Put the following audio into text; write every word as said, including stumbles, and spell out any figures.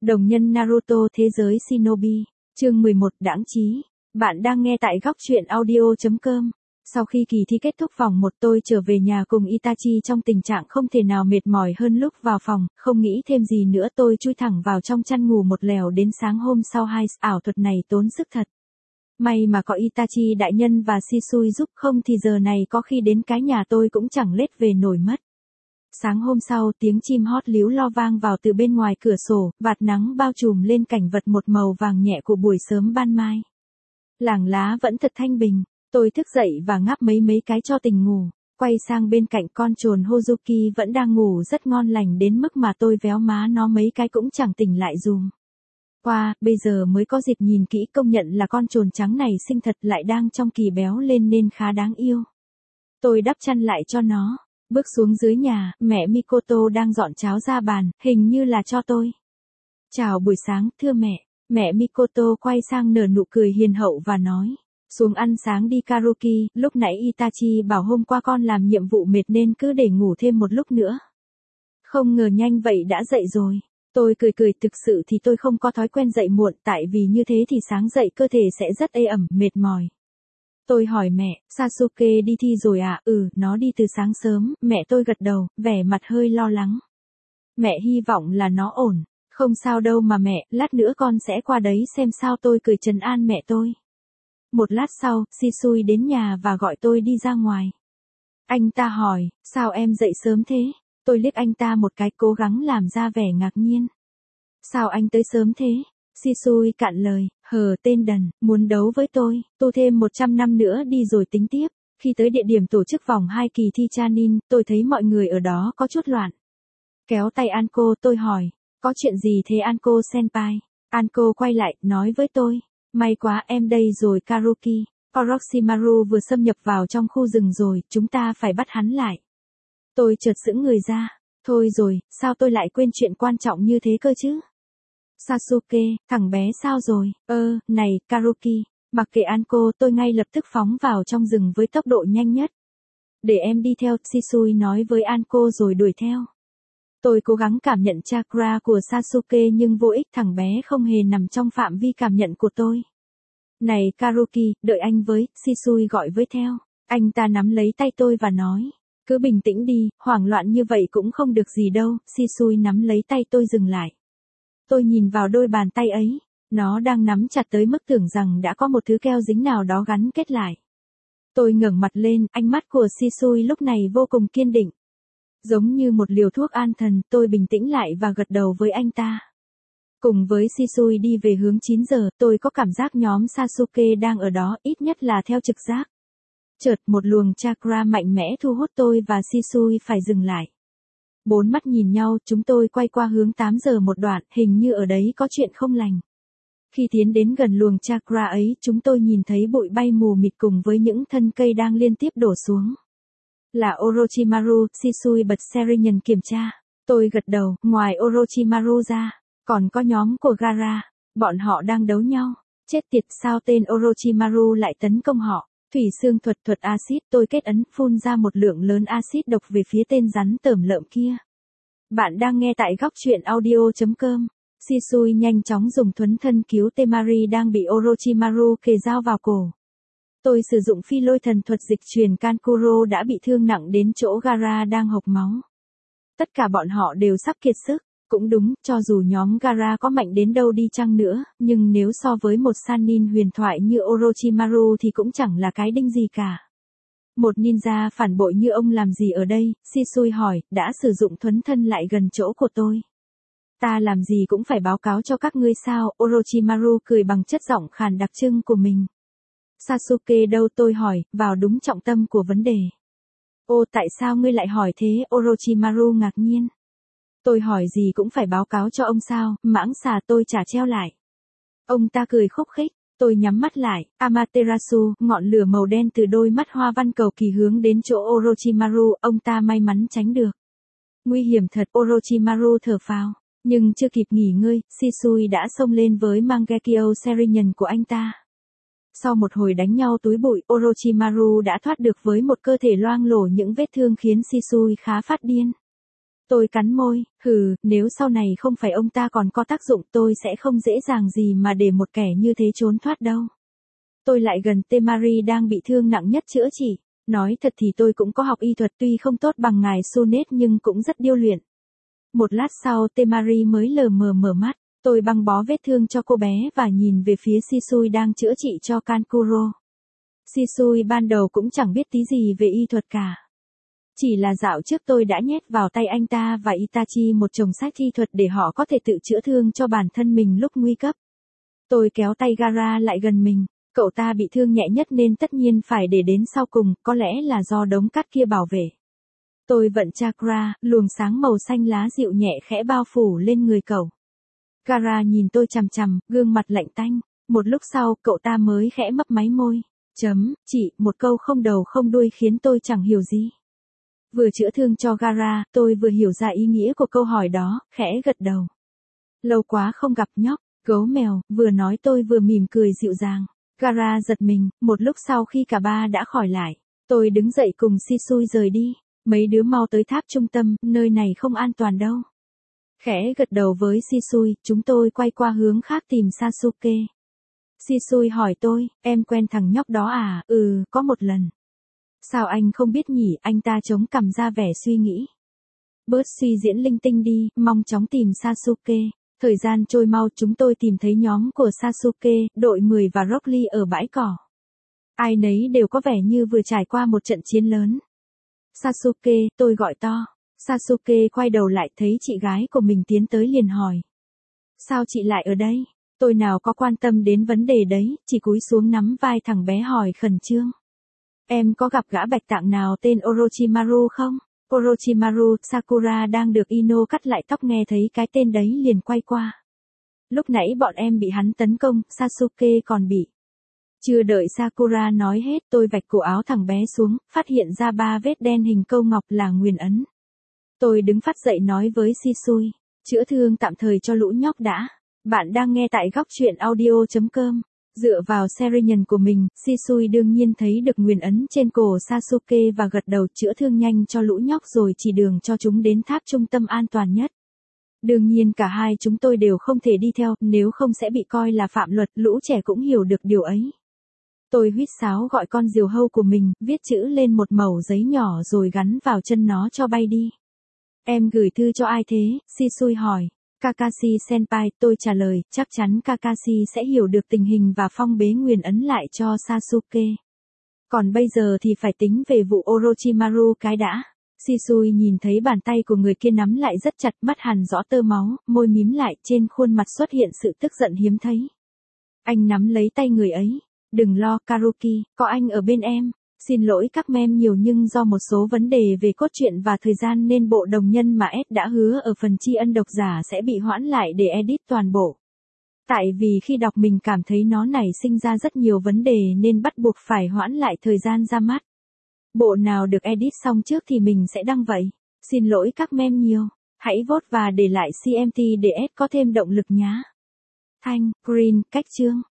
Đồng nhân Naruto thế giới Shinobi, chương mười một đãng trí. Bạn đang nghe tại góc truyện audio chấm com. Sau khi kỳ thi kết thúc vòng một tôi trở về nhà cùng Itachi trong tình trạng không thể nào mệt mỏi hơn lúc vào phòng, không nghĩ thêm gì nữa tôi chui thẳng vào trong chăn ngủ một lèo đến sáng hôm sau. Hai ảo thuật này tốn sức thật. May mà có Itachi đại nhân và Shisui giúp, không thì giờ này có khi đến cái nhà tôi cũng chẳng lết về nổi mất. Sáng hôm sau tiếng chim hót líu lo vang vào từ bên ngoài cửa sổ, vạt nắng bao trùm lên cảnh vật một màu vàng nhẹ của buổi sớm ban mai. Làng lá vẫn thật thanh bình, tôi thức dậy và ngáp mấy mấy cái cho tỉnh ngủ, quay sang bên cạnh con trồn Hozuki vẫn đang ngủ rất ngon lành đến mức mà tôi véo má nó mấy cái cũng chẳng tỉnh lại dùm. Qua, bây giờ mới có dịp nhìn kỹ công nhận là con trồn trắng này xinh thật lại đang trong kỳ béo lên nên khá đáng yêu. Tôi đắp chăn lại cho nó. Bước xuống dưới nhà, mẹ Mikoto đang dọn cháo ra bàn, hình như là cho tôi. Chào buổi sáng, thưa mẹ. Mẹ Mikoto quay sang nở nụ cười hiền hậu và nói. Xuống ăn sáng đi Karuki, lúc nãy Itachi bảo hôm qua con làm nhiệm vụ mệt nên cứ để ngủ thêm một lúc nữa. Không ngờ nhanh vậy đã dậy rồi. Tôi cười cười, thực sự thì tôi không có thói quen dậy muộn, tại vì như thế thì sáng dậy cơ thể sẽ rất ê ẩm, mệt mỏi. Tôi hỏi mẹ, Sasuke đi thi rồi à? Ừ, nó đi từ sáng sớm. Mẹ tôi gật đầu, vẻ mặt hơi lo lắng. Mẹ hy vọng là nó ổn. Không sao đâu mà mẹ, lát nữa con sẽ qua đấy xem sao. Tôi cười trấn an mẹ tôi. Một lát sau, Shisui đến nhà và gọi tôi đi ra ngoài. Anh ta hỏi, sao em dậy sớm thế? Tôi liếc anh ta một cái, cố gắng làm ra vẻ ngạc nhiên. Sao anh tới sớm thế? Shisui cạn lời, hờ tên đần, muốn đấu với tôi, tu thêm một trăm năm nữa đi rồi tính tiếp. Khi tới địa điểm tổ chức vòng hai kỳ thi Chunin, tôi thấy mọi người ở đó có chút loạn. Kéo tay Anko tôi hỏi, có chuyện gì thế Anko senpai? Anko quay lại, nói với tôi, may quá em đây rồi Karuki. Orochimaru vừa xâm nhập vào trong khu rừng rồi, chúng ta phải bắt hắn lại. Tôi chợt sững người ra, thôi rồi, sao tôi lại quên chuyện quan trọng như thế cơ chứ? Sasuke, thằng bé sao rồi? Ơ, này, Karuki, mặc kệ Anko, tôi ngay lập tức phóng vào trong rừng với tốc độ nhanh nhất. Để em đi theo, Shisui nói với Anko rồi đuổi theo. Tôi cố gắng cảm nhận chakra của Sasuke nhưng vô ích, thằng bé không hề nằm trong phạm vi cảm nhận của tôi. Này Karuki, đợi anh với, Shisui gọi với theo. Anh ta nắm lấy tay tôi và nói, cứ bình tĩnh đi, hoảng loạn như vậy cũng không được gì đâu. Shisui nắm lấy tay tôi dừng lại. Tôi nhìn vào đôi bàn tay ấy, nó đang nắm chặt tới mức tưởng rằng đã có một thứ keo dính nào đó gắn kết lại. Tôi ngẩng mặt lên, ánh mắt của Shisui lúc này vô cùng kiên định. Giống như một liều thuốc an thần, tôi bình tĩnh lại và gật đầu với anh ta. Cùng với Shisui đi về hướng chín giờ, tôi có cảm giác nhóm Sasuke đang ở đó, ít nhất là theo trực giác. Chợt một luồng chakra mạnh mẽ thu hút tôi và Shisui phải dừng lại. Bốn mắt nhìn nhau, chúng tôi quay qua hướng tám giờ một đoạn, hình như ở đấy có chuyện không lành. Khi tiến đến gần luồng chakra ấy, chúng tôi nhìn thấy bụi bay mù mịt cùng với những thân cây đang liên tiếp đổ xuống. Là Orochimaru, Shisui bật Sharingan kiểm tra. Tôi gật đầu, ngoài Orochimaru ra, còn có nhóm của Gaara, bọn họ đang đấu nhau. Chết tiệt, sao tên Orochimaru lại tấn công họ? Thủy xương thuật thuật axit, tôi kết ấn, phun ra một lượng lớn axit độc về phía tên rắn tởm lợm kia. Bạn đang nghe tại góc truyện audio chấm com. Shisui nhanh chóng dùng thuấn thân cứu Temari đang bị Orochimaru kề dao vào cổ. Tôi sử dụng phi lôi thần thuật dịch truyền Kankuro đã bị thương nặng đến chỗ Gaara đang hộc máu. Tất cả bọn họ đều sắp kiệt sức. Cũng đúng, cho dù nhóm Gaara có mạnh đến đâu đi chăng nữa, nhưng nếu so với một Sannin huyền thoại như Orochimaru thì cũng chẳng là cái đinh gì cả. Một ninja phản bội như ông làm gì ở đây? Shisui hỏi, đã sử dụng thuấn thân lại gần chỗ của tôi. Ta làm gì cũng phải báo cáo cho các ngươi sao? Orochimaru cười bằng chất giọng khàn đặc trưng của mình. Sasuke đâu? Tôi hỏi, vào đúng trọng tâm của vấn đề. Ô, tại sao ngươi lại hỏi thế? Orochimaru ngạc nhiên. Tôi hỏi gì cũng phải báo cáo cho ông sao? Mãng xà, tôi trả treo lại. Ông ta cười khúc khích, tôi nhắm mắt lại. Amaterasu, ngọn lửa màu đen từ đôi mắt hoa văn cầu kỳ hướng đến chỗ Orochimaru, ông ta may mắn tránh được. Nguy hiểm thật, Orochimaru thở phào. Nhưng chưa kịp nghỉ ngơi, Shisui đã xông lên với Mangekyo Sharingan của anh ta. Sau một hồi đánh nhau túi bụi, Orochimaru đã thoát được với một cơ thể loang lổ những vết thương khiến Shisui khá phát điên. Tôi cắn môi, hừ, nếu sau này không phải ông ta còn có tác dụng tôi sẽ không dễ dàng gì mà để một kẻ như thế trốn thoát đâu. Tôi lại gần Temari đang bị thương nặng nhất chữa trị. Nói thật thì tôi cũng có học y thuật tuy không tốt bằng ngài Sunet nhưng cũng rất điêu luyện. Một lát sau Temari mới lờ mờ mở mắt, tôi băng bó vết thương cho cô bé và nhìn về phía Shisui đang chữa trị cho Kankuro. Shisui ban đầu cũng chẳng biết tí gì về y thuật cả. Chỉ là dạo trước tôi đã nhét vào tay anh ta và Itachi một chồng sách y thuật để họ có thể tự chữa thương cho bản thân mình lúc nguy cấp. Tôi kéo tay Gaara lại gần mình, cậu ta bị thương nhẹ nhất nên tất nhiên phải để đến sau cùng, có lẽ là do đống cát kia bảo vệ. Tôi vận chakra, luồng sáng màu xanh lá dịu nhẹ khẽ bao phủ lên người cậu. Gaara nhìn tôi chằm chằm, gương mặt lạnh tanh, một lúc sau cậu ta mới khẽ mấp máy môi. Chấm, chị, một câu không đầu không đuôi khiến tôi chẳng hiểu gì. Vừa chữa thương cho Gaara, tôi vừa hiểu ra ý nghĩa của câu hỏi đó, khẽ gật đầu. Lâu quá không gặp nhóc, gấu mèo, vừa nói tôi vừa mỉm cười dịu dàng. Gaara giật mình, một lúc sau khi cả ba đã khỏi lại, tôi đứng dậy cùng Shisui rời đi. Mấy đứa mau tới tháp trung tâm, nơi này không an toàn đâu. Khẽ gật đầu với Shisui, chúng tôi quay qua hướng khác tìm Sasuke. Shisui hỏi tôi, em quen thằng nhóc đó à? Ừ, có một lần. Sao anh không biết nhỉ? Anh ta chống cằm ra vẻ suy nghĩ. Bớt suy diễn linh tinh đi, mong chóng tìm Sasuke. Thời gian trôi mau, chúng tôi tìm thấy nhóm của Sasuke, đội mười và Rock Lee ở bãi cỏ. Ai nấy đều có vẻ như vừa trải qua một trận chiến lớn. Sasuke, tôi gọi to. Sasuke quay đầu lại thấy chị gái của mình tiến tới liền hỏi. Sao chị lại ở đây? Tôi nào có quan tâm đến vấn đề đấy, chỉ cúi xuống nắm vai thằng bé hỏi khẩn trương. Em có gặp gã bạch tạng nào tên Orochimaru không? Orochimaru, Sakura đang được Ino cắt lại tóc nghe thấy cái tên đấy liền quay qua. Lúc nãy bọn em bị hắn tấn công, Sasuke còn bị. Chưa đợi Sakura nói hết tôi vạch cổ áo thằng bé xuống, phát hiện ra ba vết đen hình câu ngọc là nguyền ấn. Tôi đứng phát dậy nói với Shisui, chữa thương tạm thời cho lũ nhóc đã. Bạn đang nghe tại góc truyện audio chấm com. Dựa vào Serion của mình, Shisui đương nhiên thấy được nguyền ấn trên cổ Sasuke và gật đầu chữa thương nhanh cho lũ nhóc rồi chỉ đường cho chúng đến tháp trung tâm an toàn nhất. Đương nhiên cả hai chúng tôi đều không thể đi theo, nếu không sẽ bị coi là phạm luật, lũ trẻ cũng hiểu được điều ấy. Tôi huýt sáo gọi con diều hâu của mình, viết chữ lên một mẩu giấy nhỏ rồi gắn vào chân nó cho bay đi. Em gửi thư cho ai thế? Shisui hỏi. Kakashi Senpai, tôi trả lời, chắc chắn Kakashi sẽ hiểu được tình hình và phong bế nguyền ấn lại cho Sasuke. Còn bây giờ thì phải tính về vụ Orochimaru cái đã. Shisui nhìn thấy bàn tay của người kia nắm lại rất chặt, mắt hằn rõ tơ máu, môi mím lại, trên khuôn mặt xuất hiện sự tức giận hiếm thấy. Anh nắm lấy tay người ấy. Đừng lo Karuki, có anh ở bên em. Xin lỗi các mem nhiều nhưng do một số vấn đề về cốt truyện và thời gian nên bộ đồng nhân mà S đã hứa ở phần tri ân độc giả sẽ bị hoãn lại để edit toàn bộ. Tại vì khi đọc mình cảm thấy nó nảy sinh ra rất nhiều vấn đề nên bắt buộc phải hoãn lại thời gian ra mắt. Bộ nào được edit xong trước thì mình sẽ đăng vậy. Xin lỗi các mem nhiều. Hãy vote và để lại xê em tê để S có thêm động lực nhá. Thanh, Green, cách chương.